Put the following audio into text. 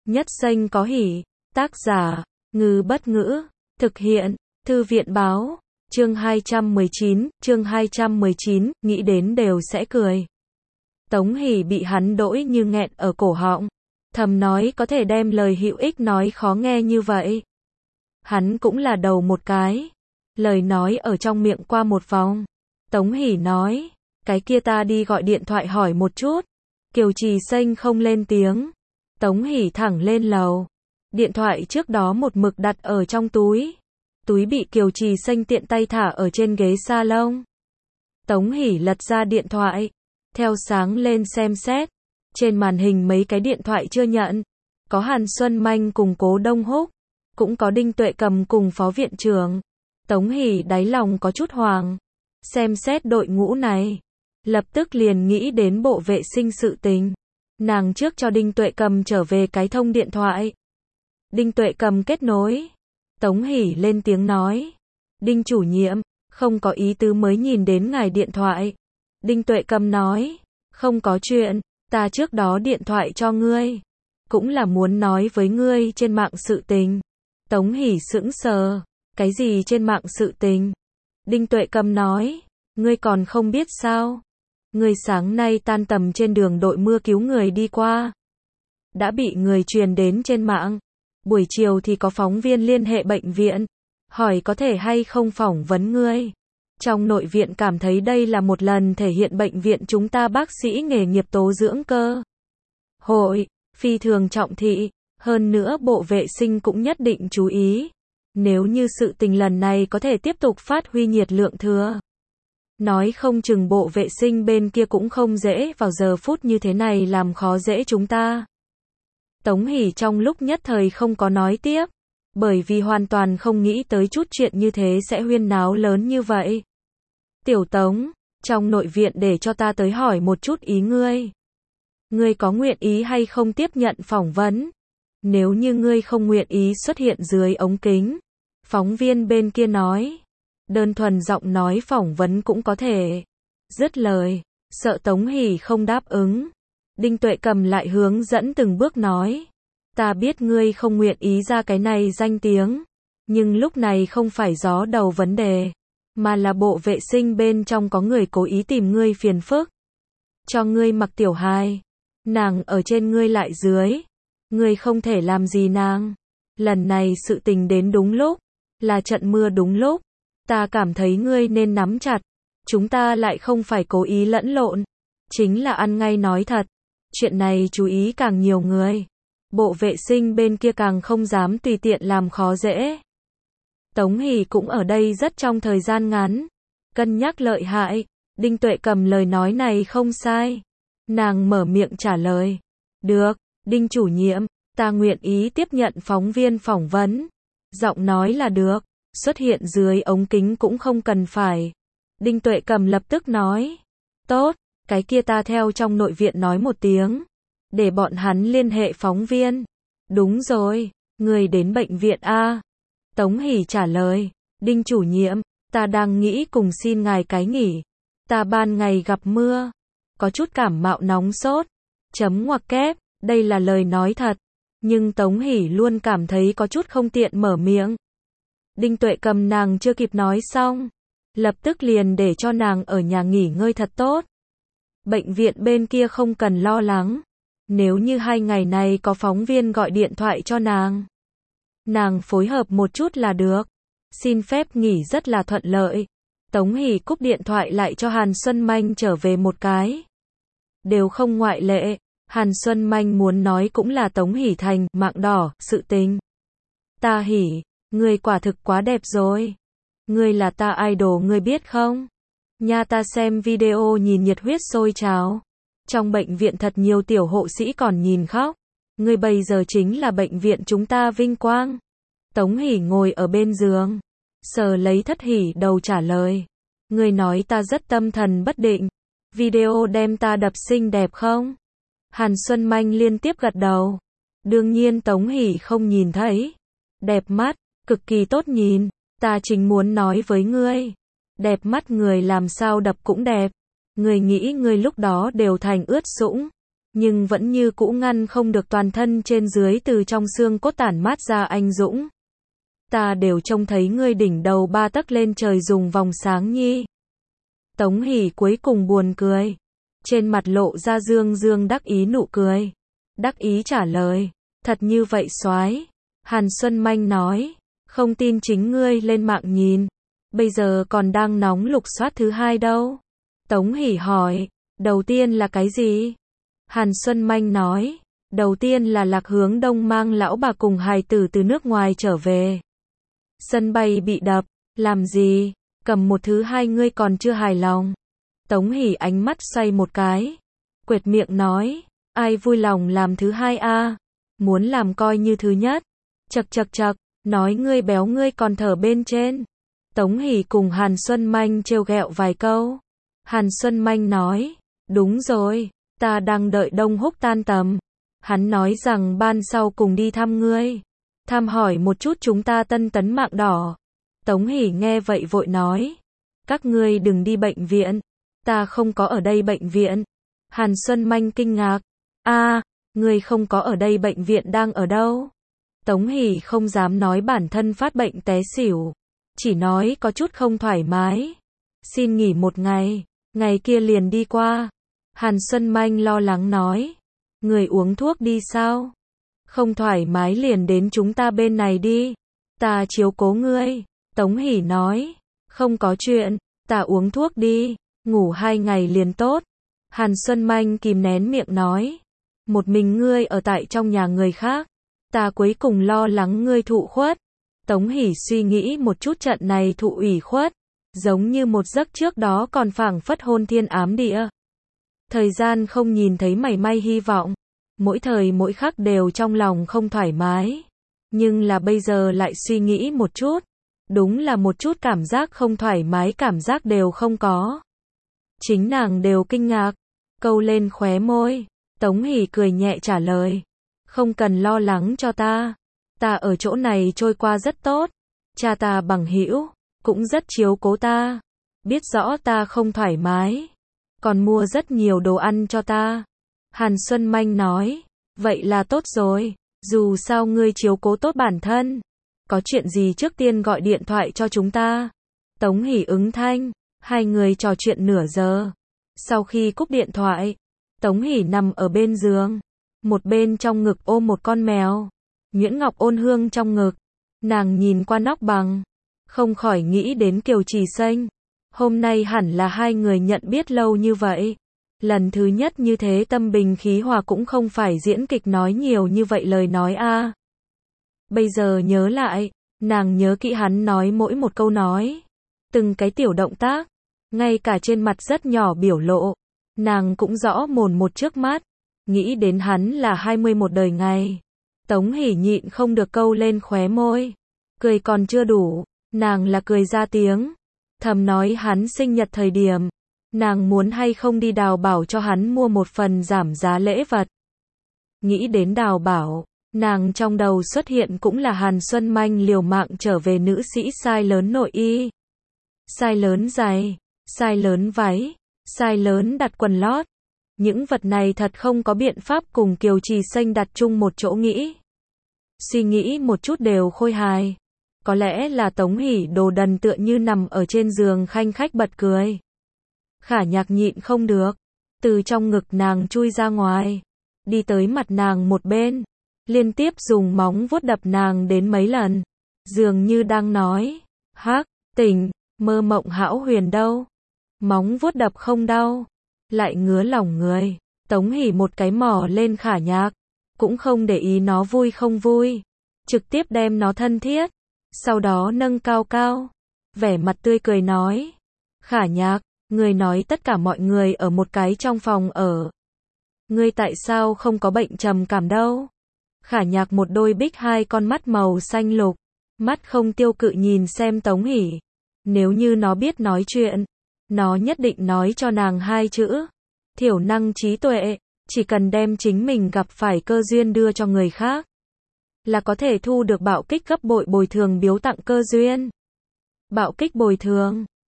Nhất xanh có hỉ. Tác giả, Ngư Bất Ngữ. Thực hiện, Thư viện Báo. Chương 219, nghĩ đến đều sẽ cười. Tống Hỷ bị hắn đỗi như nghẹn ở cổ họng. Thầm nói có thể đem lời hữu ích nói khó nghe như vậy. Hắn cũng là đầu một cái. Lời nói ở trong miệng qua một vòng. Tống Hỷ nói, cái kia ta đi gọi điện thoại hỏi một chút. Kiều Trì Xanh không lên tiếng. Tống Hỷ thẳng lên lầu. Điện thoại trước đó một mực đặt ở trong túi. Túi bị Kiều Trì Xanh tiện tay thả ở trên ghế salon. Tống Hỷ lật ra điện thoại. Theo sáng lên xem xét. Trên màn hình mấy cái điện thoại chưa nhận. Có Hàn Xuân Manh cùng Cố Đông Húc. Cũng có Đinh Tuệ Cầm cùng Phó Viện trưởng. Tống Hỷ đáy lòng có chút hoảng. Xem xét đội ngũ này. Lập tức liền nghĩ đến bộ vệ sinh sự tình. Nàng trước cho Đinh Tuệ Cầm trở về cái thông điện thoại. Đinh Tuệ Cầm kết nối. Tống Hỷ lên tiếng nói. Đinh chủ nhiệm, không có ý tứ mới nhìn đến ngài điện thoại. Đinh Tuệ Cầm nói. Không có chuyện, ta trước đó điện thoại cho ngươi. Cũng là muốn nói với ngươi trên mạng sự tình. Tống Hỷ sững sờ. Cái gì trên mạng sự tình? Đinh Tuệ Cầm nói. Ngươi còn không biết sao? Ngươi sáng nay tan tầm trên đường đội mưa cứu người đi qua. Đã bị người truyền đến trên mạng. Buổi chiều thì có phóng viên liên hệ bệnh viện. Hỏi có thể hay không phỏng vấn ngươi. Trong nội viện cảm thấy đây là một lần thể hiện bệnh viện chúng ta bác sĩ nghề nghiệp tố dưỡng cơ. Hội, phi thường trọng thị. Hơn nữa bộ vệ sinh cũng nhất định chú ý. Nếu như sự tình lần này có thể tiếp tục phát huy nhiệt lượng thừa. Nói không chừng bộ vệ sinh bên kia cũng không dễ vào giờ phút như thế này làm khó dễ chúng ta. Tống Hỷ trong lúc nhất thời không có nói tiếp. Bởi vì hoàn toàn không nghĩ tới chút chuyện như thế sẽ huyên náo lớn như vậy. Tiểu Tống, trong nội viện để cho ta tới hỏi một chút ý ngươi. Ngươi có nguyện ý hay không tiếp nhận phỏng vấn? Nếu như ngươi không nguyện ý xuất hiện dưới ống kính. Phóng viên bên kia nói. Đơn thuần giọng nói phỏng vấn cũng có thể. Dứt lời, sợ Tống Hỷ không đáp ứng. Đinh Tuệ Cầm lại hướng dẫn từng bước nói. Ta biết ngươi không nguyện ý ra cái này danh tiếng. Nhưng lúc này không phải gió đầu vấn đề. Mà là bộ vệ sinh bên trong có người cố ý tìm ngươi phiền phức. Cho ngươi mặc tiểu hài. Nàng ở trên ngươi lại dưới. Ngươi không thể làm gì nàng. Lần này sự tình đến đúng lúc. Là trận mưa đúng lúc. Ta cảm thấy ngươi nên nắm chặt. Chúng ta lại không phải cố ý lẫn lộn. Chính là ăn ngay nói thật. Chuyện này chú ý càng nhiều người. Bộ vệ sinh bên kia càng không dám tùy tiện làm khó dễ. Tống Hỷ cũng ở đây rất trong thời gian ngắn. Cân nhắc lợi hại. Đinh Tuệ Cầm lời nói này không sai. Nàng mở miệng trả lời. Được, Đinh chủ nhiệm, ta nguyện ý tiếp nhận phóng viên phỏng vấn. Giọng nói là được. Xuất hiện dưới ống kính cũng không cần phải. Đinh Tuệ Cầm lập tức nói. Tốt, cái kia ta theo trong nội viện nói một tiếng. Để bọn hắn liên hệ phóng viên. Đúng rồi, người đến bệnh viện A. Tống Hỷ trả lời. Đinh chủ nhiệm, ta đang nghĩ cùng xin ngài cái nghỉ. Ta ban ngày gặp mưa. Có chút cảm mạo nóng sốt. Chấm ngoặc kép, đây là lời nói thật. Nhưng Tống Hỷ luôn cảm thấy có chút không tiện mở miệng. Đinh Tuệ Cầm nàng chưa kịp nói xong. Lập tức liền để cho nàng ở nhà nghỉ ngơi thật tốt. Bệnh viện bên kia không cần lo lắng. Nếu như 2 ngày này có phóng viên gọi điện thoại cho nàng. Nàng phối hợp một chút là được. Xin phép nghỉ rất là thuận lợi. Tống Hỷ cúp điện thoại lại cho Hàn Xuân Manh trở về một cái. Đều không ngoại lệ. Hàn Xuân Manh muốn nói cũng là Tống Hỷ thành mạng đỏ, sự tình. Ta Hỷ. Ngươi quả thực quá đẹp rồi. Ngươi là ta idol ngươi biết không? Nha ta xem video nhìn nhiệt huyết sôi trào. Trong bệnh viện thật nhiều tiểu hộ sĩ còn nhìn khóc. Ngươi bây giờ chính là bệnh viện chúng ta vinh quang. Tống Hỷ ngồi ở bên giường. Sờ lấy Thất Hỷ đầu trả lời. Ngươi nói ta rất tâm thần bất định. Video đem ta đập xinh đẹp không? Hàn Xuân Manh liên tiếp gật đầu. Đương nhiên Tống Hỷ không nhìn thấy. Đẹp mắt. Cực kỳ tốt nhìn, ta chính muốn nói với ngươi. Đẹp mắt người làm sao đập cũng đẹp. Ngươi nghĩ ngươi lúc đó đều thành ướt sũng. nhưng vẫn như cũ ngăn không được toàn thân trên dưới từ trong xương cốt tản mát ra anh dũng. Ta đều trông thấy ngươi đỉnh đầu 3 tấc lên trời dùng vòng sáng nhi. Tống Hỷ cuối cùng buồn cười. Trên mặt lộ ra dương dương đắc ý nụ cười. Đắc ý trả lời. Thật như vậy soái. Hàn Xuân Manh nói. Không tin chính ngươi lên mạng nhìn. Bây giờ còn đang nóng lục soát thứ 2 đâu. Tống Hỷ hỏi. Đầu tiên là cái gì? Hàn Xuân Manh nói. Đầu tiên là Lạc Hướng Đông mang lão bà cùng hài tử từ nước ngoài trở về. Sân bay bị đập. Làm gì? Cầm một thứ 2 ngươi còn chưa hài lòng. Tống Hỷ ánh mắt xoay một cái. Quệt miệng nói. Ai vui lòng làm thứ 2 a? Muốn làm coi như thứ nhất. Chậc chậc chậc. Nói ngươi béo ngươi còn thở bên trên. Tống Hỷ cùng Hàn Xuân Manh trêu ghẹo vài câu. Hàn Xuân Manh nói. Đúng rồi. Ta đang đợi Đông Húc tan tầm. Hắn nói rằng ban sau cùng đi thăm ngươi. Thăm hỏi một chút chúng ta Tân Tấn Mạng Đỏ. Tống Hỷ nghe vậy vội nói. Các ngươi đừng đi bệnh viện. Ta không có ở đây bệnh viện. Hàn Xuân Manh kinh ngạc. Ngươi không có ở đây bệnh viện đang ở đâu? Tống Hỷ không dám nói bản thân phát bệnh té xỉu. Chỉ nói có chút không thoải mái. Xin nghỉ một ngày. Ngày kia liền đi qua. Hàn Xuân Manh lo lắng nói. Người uống thuốc đi sao? Không thoải mái liền đến chúng ta bên này đi. Ta chiếu cố ngươi. Tống Hỷ nói. Không có chuyện. Ta uống thuốc đi. Ngủ 2 ngày liền tốt. Hàn Xuân Manh kìm nén miệng nói. Một mình ngươi ở tại trong nhà người khác. Ta cuối cùng lo lắng ngươi thụ khuất. Tống Hỷ suy nghĩ một chút trận này thụ ủy khuất. Giống như một giấc trước đó còn phảng phất hôn thiên ám địa. Thời gian không nhìn thấy mảy may hy vọng. Mỗi thời mỗi khắc đều trong lòng không thoải mái. Nhưng là bây giờ lại suy nghĩ một chút. Đúng là một chút cảm giác không thoải mái cảm giác đều không có. Chính nàng đều kinh ngạc. Câu lên khóe môi. Tống Hỷ cười nhẹ trả lời. Không cần lo lắng cho ta. Ta ở chỗ này trôi qua rất tốt. Cha ta bằng hữu cũng rất chiếu cố ta. Biết rõ ta không thoải mái. Còn mua rất nhiều đồ ăn cho ta. Hàn Xuân Manh nói. Vậy là tốt rồi. Dù sao ngươi chiếu cố tốt bản thân. Có chuyện gì trước tiên gọi điện thoại cho chúng ta. Tống Hỷ ứng thanh. Hai người trò chuyện nửa giờ. Sau khi cúp điện thoại, Tống Hỷ nằm ở bên giường. Một bên trong ngực ôm một con mèo. Nguyễn Ngọc ôn hương trong ngực. Nàng nhìn qua nóc bằng. Không khỏi nghĩ đến Kiều Trì Xanh. Hôm nay hẳn là hai người nhận biết lâu như vậy. Lần thứ nhất như thế tâm bình khí hòa cũng không phải diễn kịch nói nhiều như vậy lời nói a. Bây giờ nhớ lại, nàng nhớ kỹ hắn nói mỗi một câu nói. Từng cái tiểu động tác. Ngay cả trên mặt rất nhỏ biểu lộ. Nàng cũng rõ mồn một trước mắt. Nghĩ đến hắn là 21 đời ngày. Tống Hỷ nhịn không được câu lên khóe môi. Cười còn chưa đủ. Nàng là cười ra tiếng. Thầm nói hắn sinh nhật thời điểm. Nàng muốn hay không đi đào bảo cho hắn mua một phần giảm giá lễ vật. Nghĩ đến đào bảo. Nàng trong đầu xuất hiện cũng là Hàn Xuân Manh liều mạng trở về nữ sĩ size lớn nội y. Size lớn giày. Size lớn váy. Size lớn đặt quần lót. Những vật này thật không có biện pháp cùng Kiều Trì Xanh đặt chung một chỗ nghĩ. Suy nghĩ một chút đều khôi hài. Có lẽ là Tống Hỷ đồ đần tựa như nằm ở trên giường khanh khách bật cười. Khả Nhạc nhịn không được. Từ trong ngực nàng chui ra ngoài. Đi tới mặt nàng một bên. Liên tiếp dùng móng vuốt đập nàng đến mấy lần. Dường như đang nói. Hắc, tỉnh, mơ mộng hão huyền đâu. Móng vuốt đập không đau. Lại ngứa lòng người. Tống Hỷ một cái mỏ lên Khả Nhạc. Cũng không để ý nó vui không vui. Trực tiếp đem nó thân thiết. Sau đó nâng cao cao. Vẻ mặt tươi cười nói. Khả Nhạc, người nói tất cả mọi người ở một cái trong phòng ở. Ngươi tại sao không có bệnh trầm cảm đâu? Khả Nhạc một đôi bích hai con mắt màu xanh lục. Mắt không tiêu cự nhìn xem Tống Hỷ. Nếu như nó biết nói chuyện. Nó nhất định nói cho nàng 2 chữ. Thiểu năng trí tuệ. Chỉ cần đem chính mình gặp phải cơ duyên đưa cho người khác. Là có thể thu được bạo kích gấp bội bồi thường biếu tặng cơ duyên. Bạo kích bồi thường.